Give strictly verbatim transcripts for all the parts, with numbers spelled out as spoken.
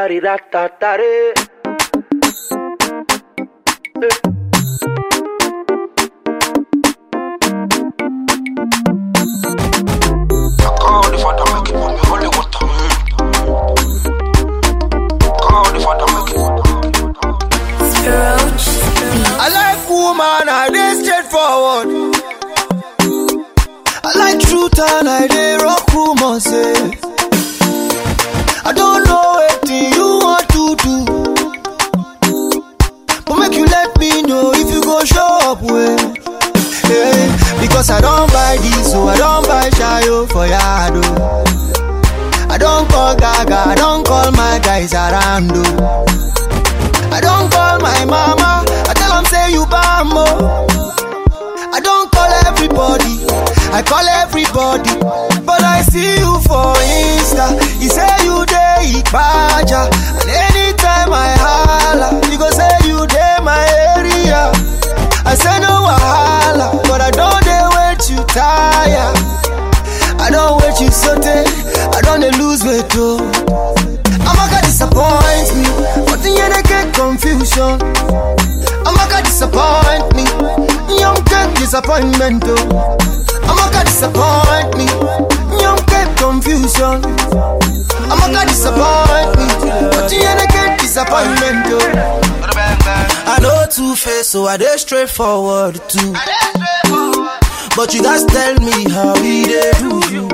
Ari-da-da-da-re. I like woman, I dey straightforward. I like truth and I dey rock rumors, eh. I don't know anything you want to do, but make you let me know if you go show up well, yeah. Because I don't buy this, so I don't buy Shayo for Yado. I don't call Gaga, I don't call my guys around, oh. I don't call my mama, I tell them say you bambo. I don't call everybody, I call everybody. But I see you for Insta, you say you dey Ipaja. And anytime I holla, you go say you dey my area. I say no wahala, but I don't dey wait you tire. I don't wait you sote, I don't dey lose weight too. I'ma gonna disappoint me, but the end I get confusion. I'ma gonna disappoint me, young get disappointment too. I'ma gonna disappoint me, young get confusion. I'ma gonna disappoint me, but the end I get disappointment too. I know two-face, so I dey straightforward too. But you guys tell me how we dey do you.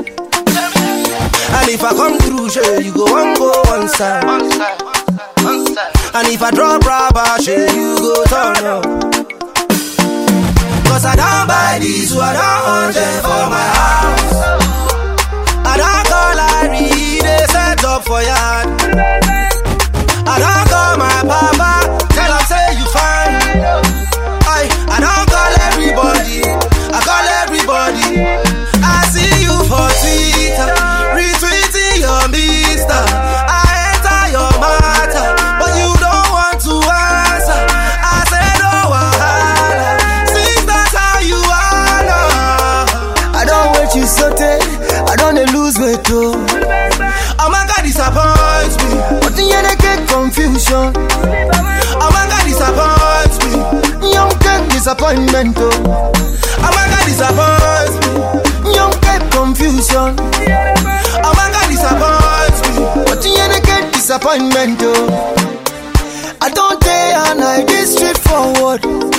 And if I come through, sure, you go one go one side. One side, one side. And if I drop rubber, sure, you go turn up. Cause I don't buy these, so I don't want them for my house. I don't call Larry, they set up for yard. I don't call my papa, tell him say you fine. I, I don't call everybody, I call everybody. I see you for Twitter, retweeting your mister. I enter your matter, but you don't want to answer. I said no wahala, since that's how you are now. I don't wait you sote, I don't dey lose weight too. Oh my God, disappoint me, but the end I get confusion. Oh my God, disappoint me, young get disappointment too. Oh my God, disappoint me, young get confusion. Oh my God, disappoint me, but the end I get disappointment too. I don't day and I dey straightforward.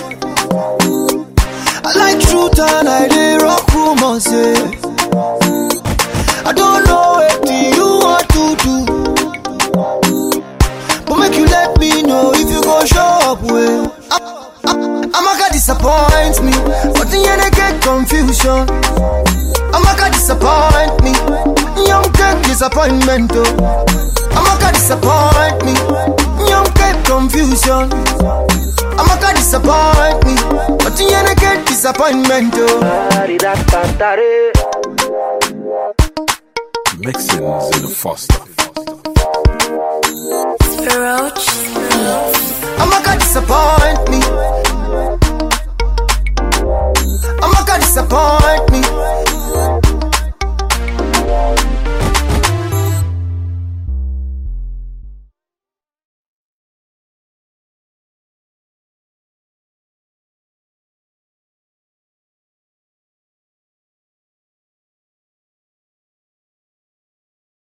I like truth and I dey rock rumors, eh. I don't know anything you want to do, but make you let me know if you go show up well. I'ma gonna disappoint me, but the end I get confusion. I'ma gonna disappoint me, young get disappointment too. I'ma gonna disappoint me, young get confusion. I'ma gonna disappoint me, but the end I get disappointment too. Mixins in the Foster. I'ma gonna disappoint